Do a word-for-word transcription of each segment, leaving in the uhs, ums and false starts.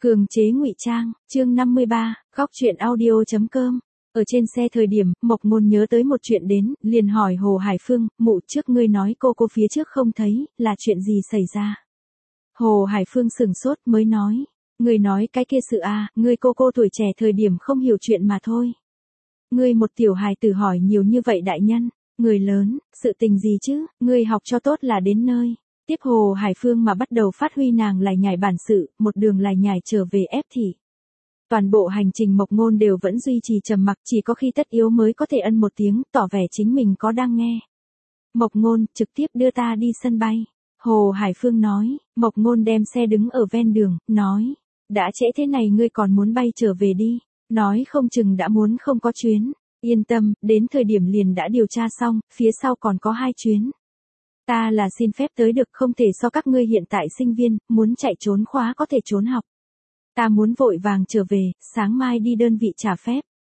Cường chế ngụy trang, chương năm mươi ba, góc truyện audio.com. Ở trên xe thời điểm, Mộc Ngôn nhớ tới một chuyện đến, liền hỏi Hồ Hải Phương, mụ trước ngươi nói cô cô phía trước không thấy, là chuyện gì xảy ra? Hồ Hải Phương sửng sốt mới nói, ngươi nói cái kia sự à, ngươi cô cô tuổi trẻ thời điểm không hiểu chuyện mà thôi. Ngươi một tiểu hài tử hỏi nhiều như vậy đại nhân, người lớn, sự tình gì chứ, ngươi học cho tốt là đến nơi. Tiếp Hồ Hải Phương mà bắt đầu phát huy nàng lải nhải bản sự, một đường lải nhải trở về ép thị. Toàn bộ hành trình Mộc Ngôn đều vẫn duy trì trầm mặc, chỉ có khi tất yếu mới có thể ân một tiếng, tỏ vẻ chính mình có đang nghe. Mộc Ngôn, trực tiếp đưa ta đi sân bay. Hồ Hải Phương nói, Mộc Ngôn đem xe đứng ở ven đường, nói, đã trễ thế này ngươi còn muốn bay trở về đi, nói không chừng đã muốn không có chuyến, yên tâm, đến thời điểm liền đã điều tra xong, phía sau còn có hai chuyến. Ta là xin phép tới được, không thể so các ngươi hiện tại sinh viên, muốn chạy trốn khóa có thể trốn học. Ta muốn vội vàng trở về, sáng mai đi đơn vị trả phép.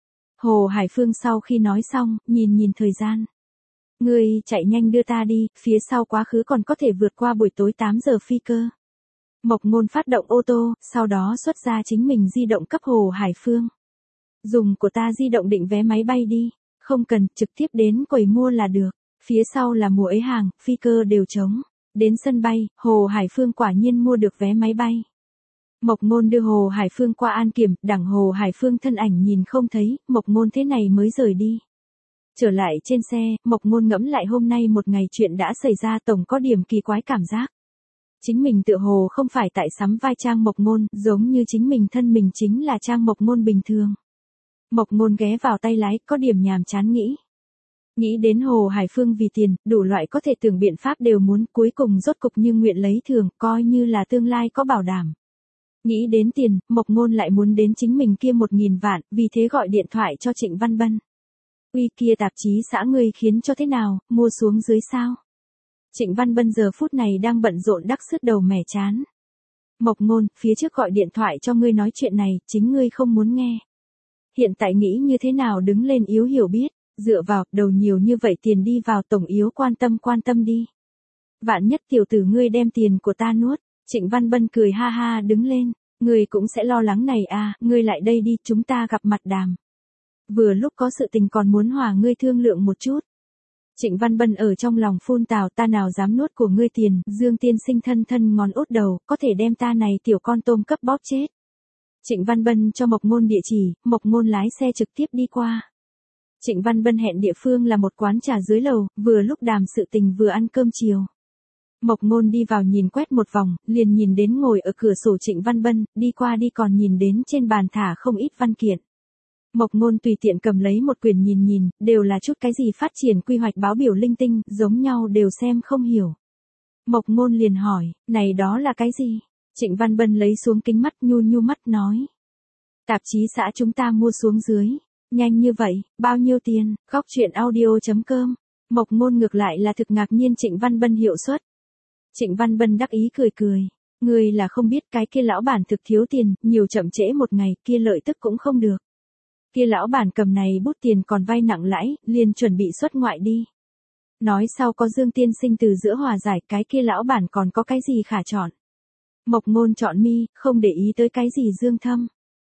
Hồ Hải Phương sau khi nói xong, nhìn nhìn thời gian. Ngươi chạy nhanh đưa ta đi, phía sau quá khứ còn có thể vượt qua buổi tối tám giờ phi cơ. Mộc Ngôn phát động ô tô, sau đó xuất ra chính mình di động cấp Hồ Hải Phương. Dùng của ta di động định vé máy bay đi, không cần, trực tiếp đến quầy mua là được. Phía sau là mùa ấy hàng, phi cơ đều trống. Đến sân bay, Hồ Hải Phương quả nhiên mua được vé máy bay. Mộc Ngôn đưa Hồ Hải Phương qua an kiểm, đằng Hồ Hải Phương thân ảnh nhìn không thấy, Mộc Ngôn thế này mới rời đi. Trở lại trên xe, Mộc Ngôn ngẫm lại hôm nay một ngày chuyện đã xảy ra, tổng có điểm kỳ quái cảm giác. Chính mình tựa hồ không phải tại sắm vai Trang Mộc Ngôn, giống như chính mình thân mình chính là Trang Mộc Ngôn bình thường. Mộc Ngôn ghé vào tay lái, có điểm nhàm chán nghĩ. Nghĩ đến Hồ Hải Phương vì tiền, đủ loại có thể tưởng biện pháp đều muốn, cuối cùng rốt cục như nguyện lấy thường, coi như là tương lai có bảo đảm. Nghĩ đến tiền, Mộc Ngôn lại muốn đến chính mình kia một nghìn vạn, vì thế gọi điện thoại cho Trịnh Văn Bân. Uy kia tạp chí xã ngươi khiến cho thế nào, mua xuống dưới sao? Trịnh Văn Bân giờ phút này đang bận rộn đắc sứt đầu mẻ chán. Mộc Ngôn, phía trước gọi điện thoại cho ngươi nói chuyện này, chính ngươi không muốn nghe. Hiện tại nghĩ như thế nào đứng lên yếu hiểu biết. Dựa vào, đầu nhiều như vậy tiền đi vào tổng yếu quan tâm quan tâm đi. Vạn nhất tiểu tử ngươi đem tiền của ta nuốt. Trịnh Văn Bân cười ha ha đứng lên. Ngươi cũng sẽ lo lắng này à, ngươi lại đây đi, chúng ta gặp mặt đàm. Vừa lúc có sự tình còn muốn hòa ngươi thương lượng một chút. Trịnh Văn Bân ở trong lòng phun tào, ta nào dám nuốt của ngươi tiền, Dương tiên sinh thân thân ngón út đầu, có thể đem ta này tiểu con tôm cấp bóp chết. Trịnh Văn Bân cho Mộc Ngôn địa chỉ, Mộc Ngôn lái xe trực tiếp đi qua. Trịnh Văn Bân hẹn địa phương là một quán trà dưới lầu, vừa lúc đàm sự tình vừa ăn cơm chiều. Mộc Ngôn đi vào nhìn quét một vòng, liền nhìn đến ngồi ở cửa sổ Trịnh Văn Bân, đi qua đi còn nhìn đến trên bàn thả không ít văn kiện. Mộc Ngôn tùy tiện cầm lấy một quyển nhìn nhìn, đều là chút cái gì phát triển quy hoạch báo biểu linh tinh, giống nhau đều xem không hiểu. Mộc Ngôn liền hỏi, này đó là cái gì? Trịnh Văn Bân lấy xuống kính mắt nhu nhu mắt nói. Tạp chí xã chúng ta mua xuống dưới. Nhanh như vậy, bao nhiêu tiền? Góc truyện audio.com. Mộc Ngôn ngược lại là thực ngạc nhiên Trịnh Văn Bân hiệu suất. Trịnh Văn Bân đắc ý cười cười. Người là không biết cái kia lão bản thực thiếu tiền, nhiều chậm trễ một ngày, kia lợi tức cũng không được. Kia lão bản cầm này bút tiền còn vay nặng lãi, liền chuẩn bị xuất ngoại đi. Nói sau có Dương tiên sinh từ giữa hòa giải, cái kia lão bản còn có cái gì khả chọn. Mộc Ngôn chọn mi, không để ý tới cái gì Dương Thâm.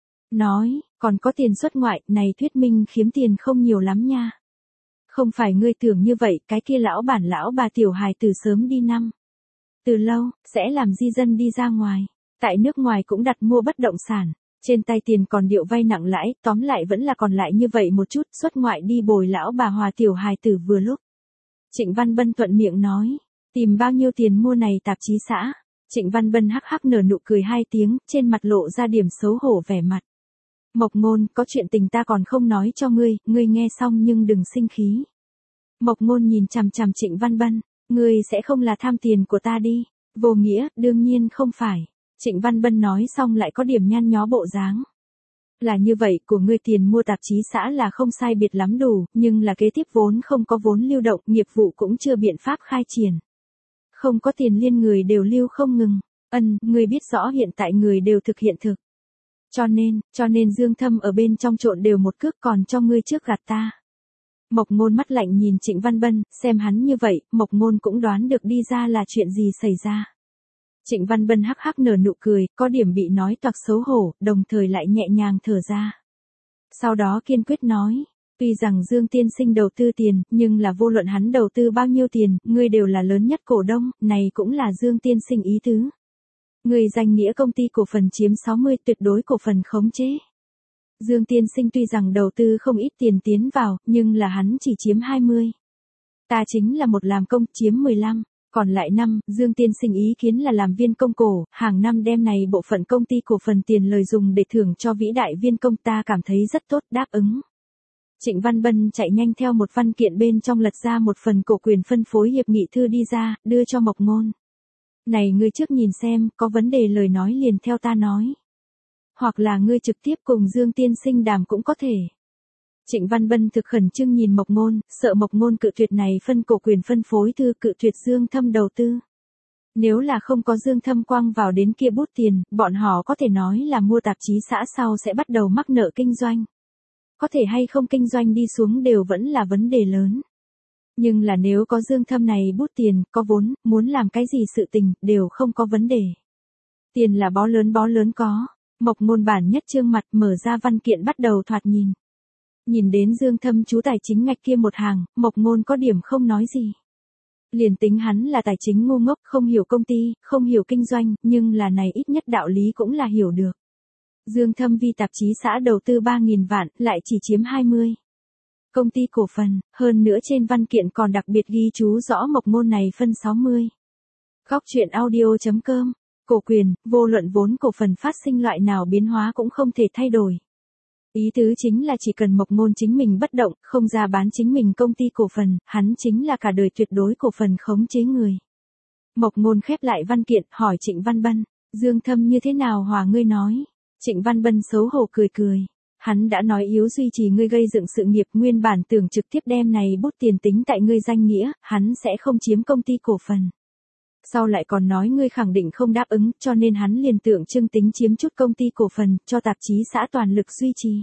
Nói, còn có tiền xuất ngoại, này thuyết minh khiếm tiền không nhiều lắm nha. Không phải ngươi tưởng như vậy, cái kia lão bản lão bà tiểu hài từ sớm đi năm. Từ lâu, sẽ làm di dân đi ra ngoài. Tại nước ngoài cũng đặt mua bất động sản. Trên tay tiền còn điệu vay nặng lãi, tóm lại vẫn là còn lại như vậy một chút, xuất ngoại đi bồi lão bà hòa tiểu hài tử vừa lúc. Trịnh Văn Bân thuận miệng nói, tìm bao nhiêu tiền mua này tạp chí xã. Trịnh Văn Bân hắc hắc nở nụ cười hai tiếng, trên mặt lộ ra điểm xấu hổ vẻ mặt. Mộc Ngôn, có chuyện tình ta còn không nói cho ngươi, ngươi nghe xong nhưng đừng sinh khí. Mộc Ngôn nhìn chằm chằm Trịnh Văn Bân, ngươi sẽ không là tham tiền của ta đi. Vô nghĩa, đương nhiên không phải. Trịnh Văn Bân nói xong lại có điểm nhăn nhó bộ dáng. Là như vậy, của ngươi tiền mua tạp chí xã là không sai biệt lắm đủ, nhưng là kế tiếp vốn không có vốn lưu động, nghiệp vụ cũng chưa biện pháp khai triển. Không có tiền liên người đều lưu không ngừng. Ân, ngươi biết rõ hiện tại người đều thực hiện thực. Cho nên, cho nên Dương Thâm ở bên trong trộn đều một cước còn cho ngươi trước gạt ta. Mộc Ngôn mắt lạnh nhìn Trịnh Văn Bân, xem hắn như vậy, Mộc Ngôn cũng đoán được đi ra là chuyện gì xảy ra. Trịnh Văn Bân hắc hắc nở nụ cười, có điểm bị nói toạc xấu hổ, đồng thời lại nhẹ nhàng thở ra. Sau đó kiên quyết nói, tuy rằng Dương tiên sinh đầu tư tiền, nhưng là vô luận hắn đầu tư bao nhiêu tiền, ngươi đều là lớn nhất cổ đông, này cũng là Dương tiên sinh ý tứ. Ngươi danh nghĩa công ty cổ phần chiếm sáu mươi, tuyệt đối cổ phần khống chế. Dương tiên sinh tuy rằng đầu tư không ít tiền tiến vào, nhưng là hắn chỉ chiếm hai mươi. Ta chính là một làm công, chiếm mười lăm. Còn lại năm, Dương tiên sinh ý kiến là làm viên công cổ, hàng năm đem này bộ phận công ty cổ phần tiền lời dùng để thưởng cho vĩ đại viên công, ta cảm thấy rất tốt, đáp ứng. Trịnh Văn Bân chạy nhanh theo một văn kiện bên trong lật ra một phần cổ quyền phân phối hiệp nghị thư đi ra, đưa cho Mộc Ngôn. Này ngươi trước nhìn xem, có vấn đề lời nói liền theo ta nói. Hoặc là ngươi trực tiếp cùng Dương tiên sinh đàm cũng có thể. Trịnh Văn Bân thực khẩn trương nhìn Mộc Ngôn, sợ Mộc Ngôn cự tuyệt này phân cổ quyền phân phối thư, cự tuyệt Dương Thâm đầu tư. Nếu là không có Dương Thâm quăng vào đến kia bút tiền, bọn họ có thể nói là mua tạp chí xã sau sẽ bắt đầu mắc nợ kinh doanh. Có thể hay không kinh doanh đi xuống đều vẫn là vấn đề lớn. Nhưng là nếu có Dương Thâm này bút tiền, có vốn, muốn làm cái gì sự tình, đều không có vấn đề. Tiền là bó lớn bó lớn có. Mộc Ngôn bản nhất trương mặt mở ra văn kiện bắt đầu thoạt nhìn. Nhìn đến Dương Thâm chú tài chính ngạch kia một hàng, Mộc Ngôn có điểm không nói gì. Liền tính hắn là tài chính ngu ngốc, không hiểu công ty, không hiểu kinh doanh, nhưng là này ít nhất đạo lý cũng là hiểu được. Dương Thâm vì tạp chí xã đầu tư ba nghìn vạn, lại chỉ chiếm hai mươi. Công ty cổ phần, hơn nữa trên văn kiện còn đặc biệt ghi chú rõ Mộc Ngôn này phân sáu mươi. Góc truyện audio chấm com, cổ quyền, vô luận vốn cổ phần phát sinh loại nào biến hóa cũng không thể thay đổi. Ý tứ chính là chỉ cần Mộc Ngôn chính mình bất động, không ra bán chính mình công ty cổ phần, hắn chính là cả đời tuyệt đối cổ phần khống chế người. Mộc Ngôn khép lại văn kiện, hỏi Trịnh Văn Bân, Dương Thâm như thế nào hòa ngươi nói? Trịnh Văn Bân xấu hổ cười cười. Hắn đã nói yếu duy trì ngươi gây dựng sự nghiệp, nguyên bản tưởng trực tiếp đem này bút tiền tính tại ngươi danh nghĩa, hắn sẽ không chiếm công ty cổ phần. Sau lại còn nói ngươi khẳng định không đáp ứng, cho nên hắn liền tưởng trưng tính chiếm chút công ty cổ phần, cho tạp chí xã toàn lực duy trì.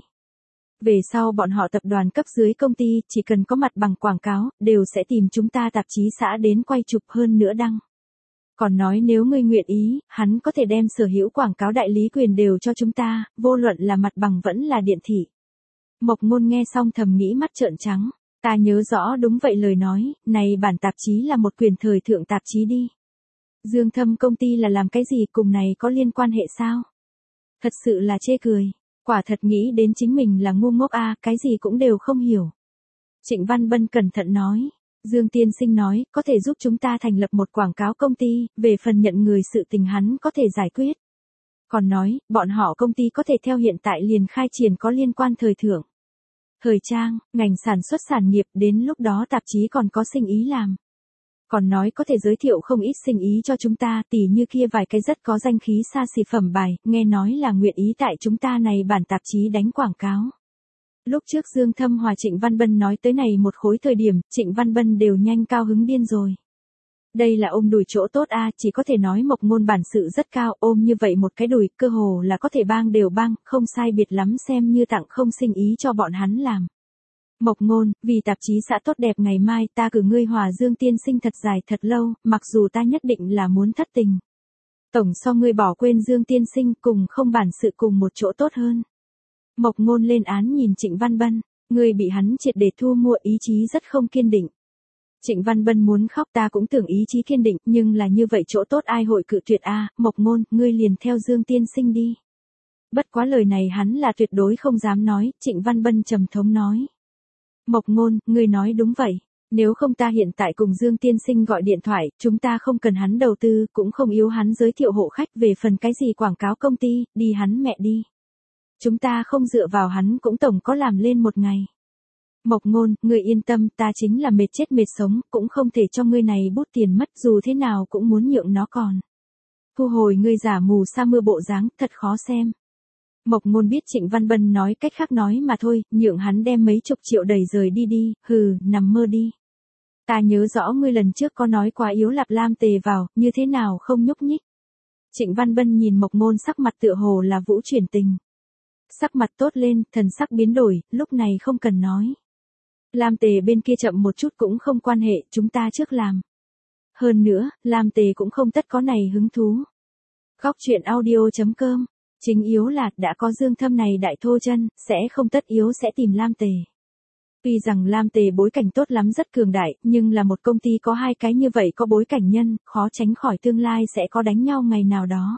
Về sau bọn họ tập đoàn cấp dưới công ty, chỉ cần có mặt bằng quảng cáo, đều sẽ tìm chúng ta tạp chí xã đến quay chụp hơn nữa đăng. Còn nói nếu ngươi nguyện ý, hắn có thể đem sở hữu quảng cáo đại lý quyền đều cho chúng ta, vô luận là mặt bằng vẫn là điện thị. Mộc Ngôn nghe xong thầm nghĩ mắt trợn trắng, ta nhớ rõ đúng vậy lời nói, này bản tạp chí là một quyền thời thượng tạp chí đi. Dương Thâm công ty là làm cái gì cùng này có liên quan hệ sao? Thật sự là chê cười, quả thật nghĩ đến chính mình là ngu ngốc a, à, cái gì cũng đều không hiểu. Trịnh Văn Bân cẩn thận nói, Dương tiên sinh nói, có thể giúp chúng ta thành lập một quảng cáo công ty, về phần nhận người sự tình hắn có thể giải quyết. Còn nói, bọn họ công ty có thể theo hiện tại liền khai triển có liên quan thời thượng, thời trang, ngành sản xuất sản nghiệp, đến lúc đó tạp chí còn có sinh ý làm. Còn nói có thể giới thiệu không ít sinh ý cho chúng ta, tỉ như kia vài cái rất có danh khí xa xỉ phẩm bài, nghe nói là nguyện ý tại chúng ta này bản tạp chí đánh quảng cáo. Lúc trước Dương Thâm hòa Trịnh Văn Bân nói tới này một khối thời điểm, Trịnh Văn Bân đều nhanh cao hứng điên rồi. Đây là ôm đùi chỗ tốt a, à, chỉ có thể nói Mộc Ngôn bản sự rất cao, ôm như vậy một cái đùi, cơ hồ là có thể bang đều bang, không sai biệt lắm xem như tặng không sinh ý cho bọn hắn làm. Mộc Ngôn, vì tạp chí xã tốt đẹp ngày mai ta cử ngươi hòa Dương tiên sinh thật dài thật lâu, mặc dù ta nhất định là muốn thất tình. Tổng so ngươi bỏ quên Dương tiên sinh cùng không bản sự cùng một chỗ tốt hơn. Mộc Ngôn lên án nhìn Trịnh Văn Bân, ngươi bị hắn triệt để thu mua, ý chí rất không kiên định. Trịnh Văn Bân muốn khóc, ta cũng tưởng ý chí kiên định, nhưng là như vậy chỗ tốt ai hội cự tuyệt a, à, Mộc Ngôn, ngươi liền theo Dương tiên sinh đi. Bất quá lời này hắn là tuyệt đối không dám nói, Trịnh Văn Bân trầm thống nói. Mộc Ngôn, ngươi nói đúng vậy, nếu không ta hiện tại cùng Dương tiên sinh gọi điện thoại, chúng ta không cần hắn đầu tư, cũng không yếu hắn giới thiệu hộ khách, về phần cái gì quảng cáo công ty, đi hắn mẹ đi. Chúng ta không dựa vào hắn cũng tổng có làm lên một ngày. Mộc Ngôn, ngươi yên tâm, ta chính là mệt chết mệt sống, cũng không thể cho ngươi này bút tiền mất, dù thế nào cũng muốn nhượng nó còn. Thu hồi ngươi giả mù sa mưa bộ dáng, thật khó xem. Mộc Ngôn biết Trịnh Văn Bân nói cách khác nói mà thôi, nhượng hắn đem mấy chục triệu đẩy rời đi đi, hừ, nằm mơ đi. Ta nhớ rõ ngươi lần trước có nói quá yếu lạp lam tề vào, như thế nào không nhúc nhích. Trịnh Văn Bân nhìn Mộc Ngôn sắc mặt tựa hồ là vũ chuyển tình. Sắc mặt tốt lên, thần sắc biến đổi, lúc này không cần nói. Lam tề bên kia chậm một chút cũng không quan hệ, chúng ta trước làm. hơn nữa, Lam Tề cũng không tất có này hứng thú. Góc truyện audio.com, chính yếu là đã có Dương Thâm này đại thô chân, sẽ không tất yếu sẽ tìm Lam Tề. Tuy rằng Lam Tề bối cảnh tốt lắm rất cường đại, nhưng là một công ty có hai cái như vậy có bối cảnh nhân, khó tránh khỏi tương lai sẽ có đánh nhau ngày nào đó.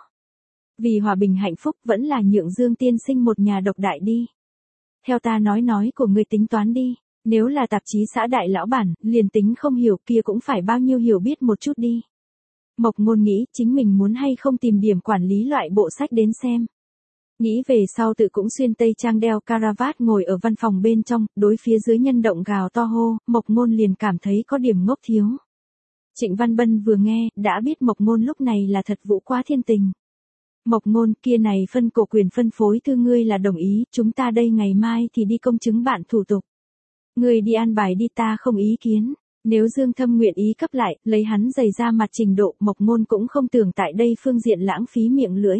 Vì hòa bình hạnh phúc vẫn là nhượng Dương tiên sinh một nhà độc đại đi. Theo ta nói nói của người tính toán đi, nếu là tạp chí xã đại lão bản, liền tính không hiểu kia cũng phải bao nhiêu hiểu biết một chút đi. Mộc Ngôn nghĩ chính mình muốn hay không tìm điểm quản lý loại bộ sách đến xem. Nghĩ về sau tự cũng xuyên tây trang đeo caravat ngồi ở văn phòng bên trong, đối phía dưới nhân động gào to hô, Mộc Ngôn liền cảm thấy có điểm ngốc thiếu. Trịnh Văn Bân vừa nghe, đã biết Mộc Ngôn lúc này là thật vũ quá thiên tình. Mộc Ngôn kia này phân cổ quyền phân phối thư ngươi là đồng ý, chúng ta đây ngày mai thì đi công chứng bạn thủ tục. Ngươi đi an bài đi ta không ý kiến. Nếu Dương Thâm nguyện ý cấp lại, lấy hắn giày ra mặt trình độ, Mộc Ngôn cũng không tưởng tại đây phương diện lãng phí miệng lưỡi.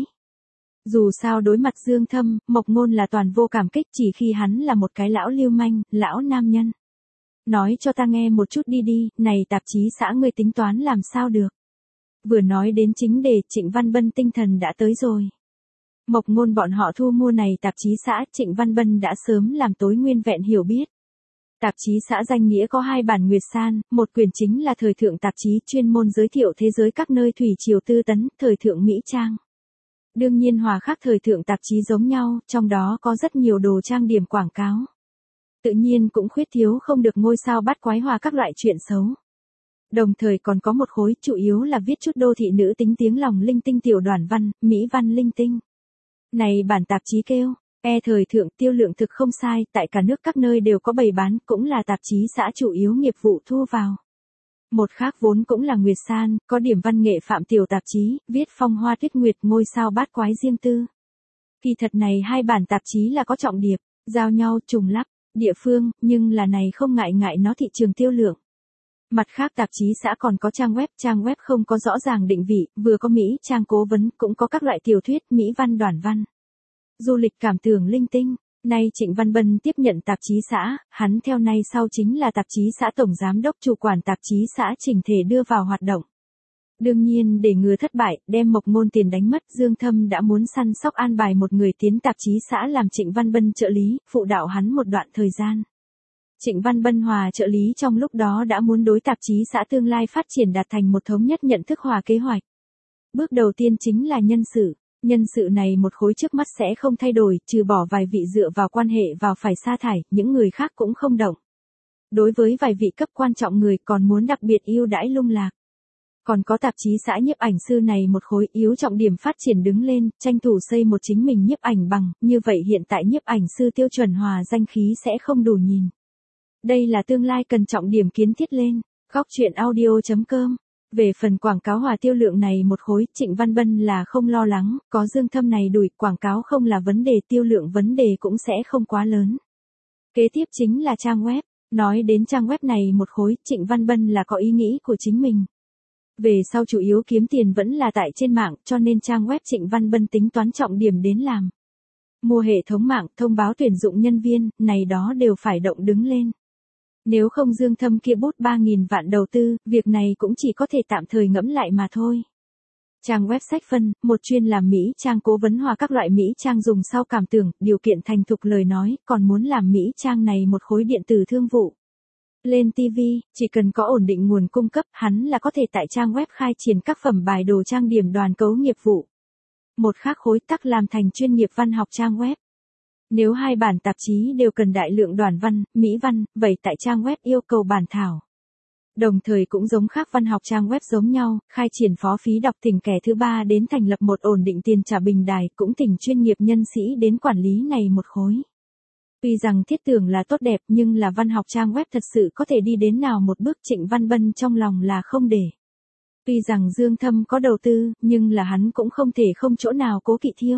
Dù sao đối mặt Dương Thâm, Mộc Ngôn là toàn vô cảm kích chỉ khi hắn là một cái lão lưu manh, lão nam nhân. Nói cho ta nghe một chút đi đi, này tạp chí xã ngươi tính toán làm sao được. Vừa nói đến chính đề, Trịnh Văn Bân tinh thần đã tới rồi. Mộc Ngôn bọn họ thu mua này tạp chí xã, Trịnh Văn Bân đã sớm làm tối nguyên vẹn hiểu biết. Tạp chí xã danh nghĩa có hai bản Nguyệt San, một quyển chính là thời thượng tạp chí chuyên môn giới thiệu thế giới các nơi thủy triều tư tấn, thời thượng Mỹ Trang. Đương nhiên hòa khác thời thượng tạp chí giống nhau, trong đó có rất nhiều đồ trang điểm quảng cáo. Tự nhiên cũng khuyết thiếu không được ngôi sao bắt quái hòa các loại chuyện xấu. Đồng thời còn có một khối chủ yếu là viết chút đô thị nữ tính tiếng lòng linh tinh tiểu đoàn văn, Mỹ văn linh tinh. Này bản tạp chí kêu, e thời thượng tiêu lượng thực không sai, tại cả nước các nơi đều có bày bán, cũng là tạp chí xã chủ yếu nghiệp vụ thu vào. Một khác vốn cũng là Nguyệt San, có điểm văn nghệ phạm tiểu tạp chí, viết phong hoa tuyết nguyệt ngôi sao bát quái riêng tư. Kỳ thật này hai bản tạp chí là có trọng điệp, giao nhau trùng lắp, địa phương, nhưng là này không ngại ngại nó thị trường tiêu lượng. Mặt khác tạp chí xã còn có trang web, trang web không có rõ ràng định vị, vừa có Mỹ trang cố vấn, cũng có các loại tiểu thuyết, Mỹ văn đoàn văn. Du lịch cảm tưởng linh tinh. Nay Trịnh Văn Bân tiếp nhận tạp chí xã, hắn theo nay sau chính là tạp chí xã tổng giám đốc chủ quản tạp chí xã chỉnh thể đưa vào hoạt động. Đương nhiên để ngừa thất bại, đem Mộc Ngôn tiền đánh mất, Dương Thâm đã muốn săn sóc an bài một người tiến tạp chí xã làm Trịnh Văn Bân trợ lý, phụ đạo hắn một đoạn thời gian. Trịnh Văn Bân hòa trợ lý trong lúc đó đã muốn đối tạp chí xã tương lai phát triển đạt thành một thống nhất nhận thức hòa kế hoạch. Bước đầu tiên chính là nhân sự. Nhân sự này một khối trước mắt sẽ không thay đổi, trừ bỏ vài vị dựa vào quan hệ vào phải sa thải, những người khác cũng không động. Đối với vài vị cấp quan trọng người còn muốn đặc biệt ưu đãi lung lạc. Còn có tạp chí xã nhiếp ảnh sư này một khối yếu trọng điểm phát triển đứng lên, tranh thủ xây một chính mình nhiếp ảnh bằng, như vậy hiện tại nhiếp ảnh sư tiêu chuẩn hòa danh khí sẽ không đủ nhìn. Đây là tương lai cần trọng điểm kiến thiết lên. Góc truyện audio.com. Về phần quảng cáo hòa tiêu lượng này một khối, Trịnh Văn Bân là không lo lắng, có Dương Thâm này đuổi, quảng cáo không là vấn đề, tiêu lượng vấn đề cũng sẽ không quá lớn. Kế tiếp chính là trang web. Nói đến trang web này một khối, Trịnh Văn Bân là có ý nghĩ của chính mình. Về sau chủ yếu kiếm tiền vẫn là tại trên mạng, cho nên trang web Trịnh Văn Bân tính toán trọng điểm đến làm. Mua hệ thống mạng, thông báo tuyển dụng nhân viên, này đó đều phải động đứng lên. Nếu không Dương Thâm kia bút ba nghìn vạn đầu tư, việc này cũng chỉ có thể tạm thời ngẫm lại mà thôi. Trang web sách phân, một chuyên làm Mỹ trang cố vấn hòa các loại Mỹ trang dùng sau cảm tưởng, điều kiện thành thục lời nói, còn muốn làm Mỹ trang này một khối điện tử thương vụ. Lên ti vi, chỉ cần có ổn định nguồn cung cấp, hắn là có thể tại trang web khai triển các phẩm bài đồ trang điểm đoàn cấu nghiệp vụ. Một khác khối tắc làm thành chuyên nghiệp văn học trang web. Nếu hai bản tạp chí đều cần đại lượng đoàn văn, Mỹ văn, vậy tại trang web yêu cầu bản thảo. Đồng thời cũng giống khác văn học trang web giống nhau, khai triển phó phí đọc thỉnh kẻ thứ ba đến thành lập một ổn định tiền trả bình đài, cũng thỉnh chuyên nghiệp nhân sĩ đến quản lý này một khối. Tuy rằng thiết tưởng là tốt đẹp nhưng là văn học trang web thật sự có thể đi đến nào một bước, Trịnh Văn Bân trong lòng là không để. Tuy rằng Dương Thâm có đầu tư, nhưng là hắn cũng không thể không chỗ nào cố kỵ thiêu.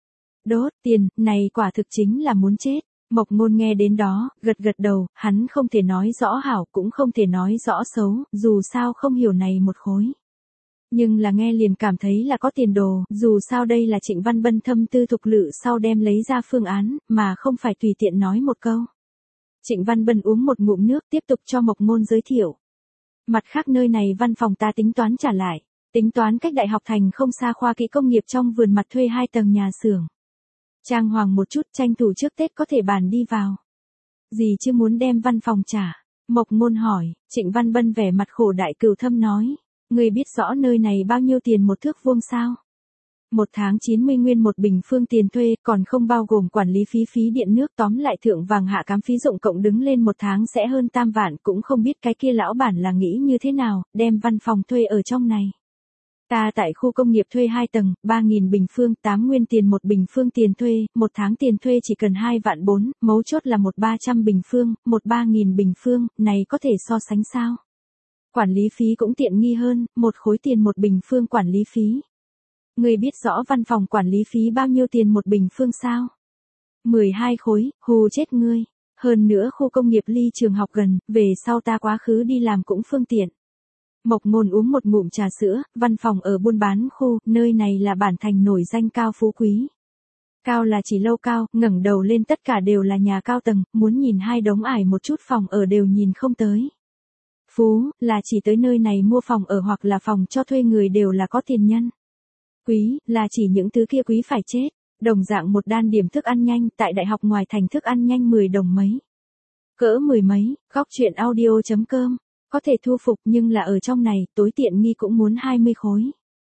Đốt tiền, này quả thực chính là muốn chết. Mộc Ngôn nghe đến đó, gật gật đầu, hắn không thể nói rõ hảo cũng không thể nói rõ xấu, dù sao không hiểu này một khối. Nhưng là nghe liền cảm thấy là có tiền đồ, dù sao đây là Trịnh Văn Bân thâm tư thục lự sau đem lấy ra phương án, mà không phải tùy tiện nói một câu. Trịnh Văn Bân uống một ngụm nước tiếp tục cho Mộc Ngôn giới thiệu. Mặt khác nơi này văn phòng ta tính toán trả lại. Tính toán cách đại học thành không xa khoa kỹ công nghiệp trong vườn mặt thuê hai tầng nhà xưởng. Trang hoàng một chút tranh thủ trước Tết có thể bàn đi vào. Gì chứ muốn đem văn phòng trả? Mộc Ngôn hỏi. Trịnh Văn Bân vẻ mặt khổ đại cừu thâm nói. Ngươi biết rõ nơi này bao nhiêu tiền một thước vuông sao? Một tháng chín mươi nguyên một bình phương tiền thuê, còn không bao gồm quản lý phí phí điện nước, tóm lại thượng vàng hạ cám phí dụng cộng đứng lên một tháng sẽ hơn tam vạn, cũng không biết cái kia lão bản là nghĩ như thế nào, đem văn phòng thuê ở trong này. Ta tại khu công nghiệp thuê hai tầng, ba nghìn bình phương, tám nguyên tiền một bình phương tiền thuê, một tháng tiền thuê chỉ cần hai vạn bốn, mấu chốt là một ba trăm bình phương, một ba nghìn bình phương, này có thể so sánh sao? Quản lý phí cũng tiện nghi hơn, một khối tiền một bình phương quản lý phí. Ngươi biết rõ văn phòng quản lý phí bao nhiêu tiền một bình phương sao? mười hai khối, hù chết ngươi. Hơn nữa khu công nghiệp ly trường học gần, về sau ta quá khứ đi làm cũng phương tiện. Mộc Ngôn uống một ngụm trà sữa, văn phòng ở buôn bán khu, nơi này là bản thành nổi danh cao phú quý. Cao là chỉ lâu cao, ngẩng đầu lên tất cả đều là nhà cao tầng, muốn nhìn hai đống ải một chút phòng ở đều nhìn không tới. Phú, là chỉ tới nơi này mua phòng ở hoặc là phòng cho thuê người đều là có tiền nhân. Quý, là chỉ những thứ kia quý phải chết. Đồng dạng một đan điểm thức ăn nhanh, tại đại học ngoài thành thức ăn nhanh mười đồng mấy. Cỡ mười mấy, góc chuyện audio chấm com. Có thể thu phục nhưng là ở trong này, tối tiện nghi cũng muốn hai mươi khối.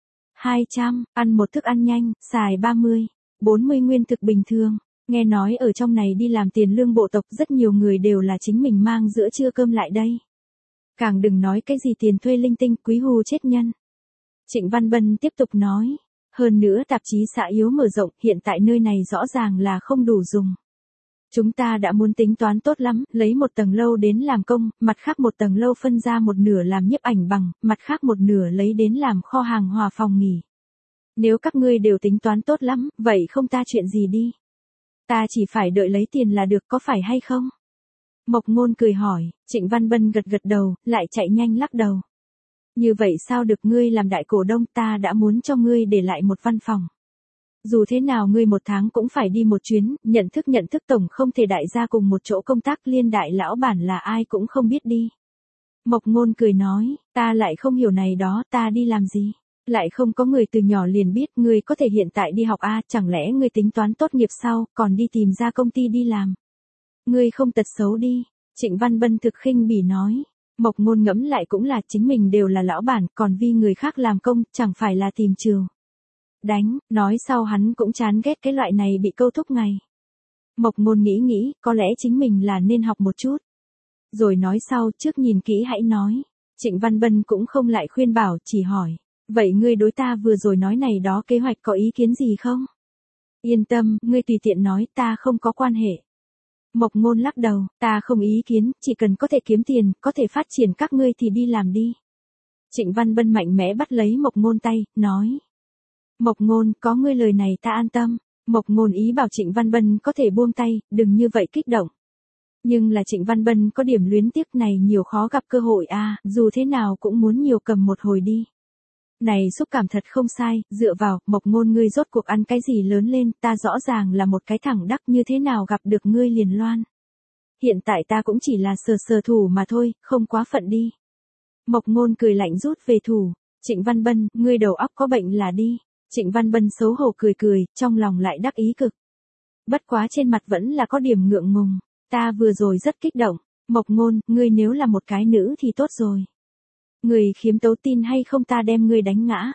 hai trăm, ăn một thức ăn nhanh, xài ba mươi, bốn mươi nguyên thực bình thường. Nghe nói ở trong này đi làm tiền lương bộ tộc rất nhiều người đều là chính mình mang giữa trưa cơm lại đây. Càng đừng nói cái gì tiền thuê linh tinh quý hù chết nhân. Trịnh Văn Bân tiếp tục nói. Hơn nữa tạp chí xã yếu mở rộng, hiện tại nơi này rõ ràng là không đủ dùng. Chúng ta đã muốn tính toán tốt lắm, lấy một tầng lâu đến làm công, mặt khác một tầng lâu phân ra một nửa làm nhiếp ảnh bằng, mặt khác một nửa lấy đến làm kho hàng hòa phòng nghỉ. Nếu các ngươi đều tính toán tốt lắm, vậy không ta chuyện gì đi. Ta chỉ phải đợi lấy tiền là được có phải hay không? Mộc Ngôn cười hỏi, Trịnh Văn Bân gật gật đầu, lại chạy nhanh lắc đầu. Như vậy sao được, ngươi làm đại cổ đông, ta đã muốn cho ngươi để lại một văn phòng. Dù thế nào ngươi một tháng cũng phải đi một chuyến, nhận thức nhận thức tổng không thể đại gia cùng một chỗ công tác, liên đại lão bản là ai cũng không biết đi. Mộc Ngôn cười nói, ta lại không hiểu này đó, ta đi làm gì? Lại không có người từ nhỏ liền biết, ngươi có thể hiện tại đi học a, chẳng lẽ ngươi tính toán tốt nghiệp sau, còn đi tìm ra công ty đi làm? Ngươi không tật xấu đi, Trịnh Văn Bân thực khinh bỉ nói. Mộc Ngôn ngẫm lại cũng là chính mình đều là lão bản, còn vì người khác làm công, chẳng phải là tìm trừ. Đánh, nói sau hắn cũng chán ghét cái loại này bị câu thúc ngày. Mộc Ngôn nghĩ nghĩ, có lẽ chính mình là nên học một chút. Rồi nói sau, trước nhìn kỹ hãy nói. Trịnh Văn Bân cũng không lại khuyên bảo, chỉ hỏi. Vậy ngươi đối ta vừa rồi nói này đó kế hoạch có ý kiến gì không? Yên tâm, ngươi tùy tiện nói, ta không có quan hệ. Mộc Ngôn lắc đầu, ta không ý kiến, chỉ cần có thể kiếm tiền, có thể phát triển các ngươi thì đi làm đi. Trịnh Văn Bân mạnh mẽ bắt lấy Mộc Ngôn tay, nói. Mộc Ngôn, có ngươi lời này ta an tâm. Mộc Ngôn ý bảo Trịnh Văn Bân có thể buông tay, đừng như vậy kích động. Nhưng là Trịnh Văn Bân có điểm luyến tiếc này nhiều khó gặp cơ hội a, à, dù thế nào cũng muốn nhiều cầm một hồi đi. Này xúc cảm thật không sai, dựa vào, Mộc Ngôn ngươi rốt cuộc ăn cái gì lớn lên, ta rõ ràng là một cái thẳng đắc, như thế nào gặp được ngươi liền loan. Hiện tại ta cũng chỉ là sờ sờ thủ mà thôi, không quá phận đi. Mộc Ngôn cười lạnh rút về thủ. Trịnh Văn Bân, ngươi đầu óc có bệnh là đi. Trịnh Văn Bân xấu hổ cười cười, trong lòng lại đắc ý cực. Bất quá trên mặt vẫn là có điểm ngượng ngùng. Ta vừa rồi rất kích động. Mộc Ngôn, ngươi nếu là một cái nữ thì tốt rồi. Người khiếm tấu tin hay không ta đem ngươi đánh ngã.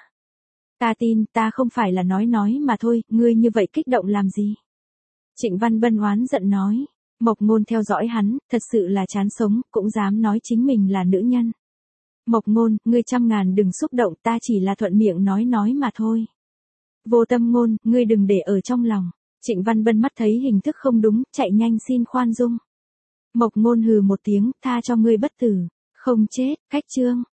Ta tin, ta không phải là nói nói mà thôi, ngươi như vậy kích động làm gì? Trịnh Văn Bân oán giận nói. Mộc Ngôn theo dõi hắn, thật sự là chán sống, cũng dám nói chính mình là nữ nhân. Mộc Ngôn, ngươi trăm ngàn đừng xúc động, ta chỉ là thuận miệng nói nói mà thôi. Vô Tâm Ngôn, ngươi đừng để ở trong lòng. Trịnh Văn Bân mắt thấy hình thức không đúng, chạy nhanh xin khoan dung. Mộc Ngôn hừ một tiếng, tha cho ngươi bất tử. Không chết, cách chương.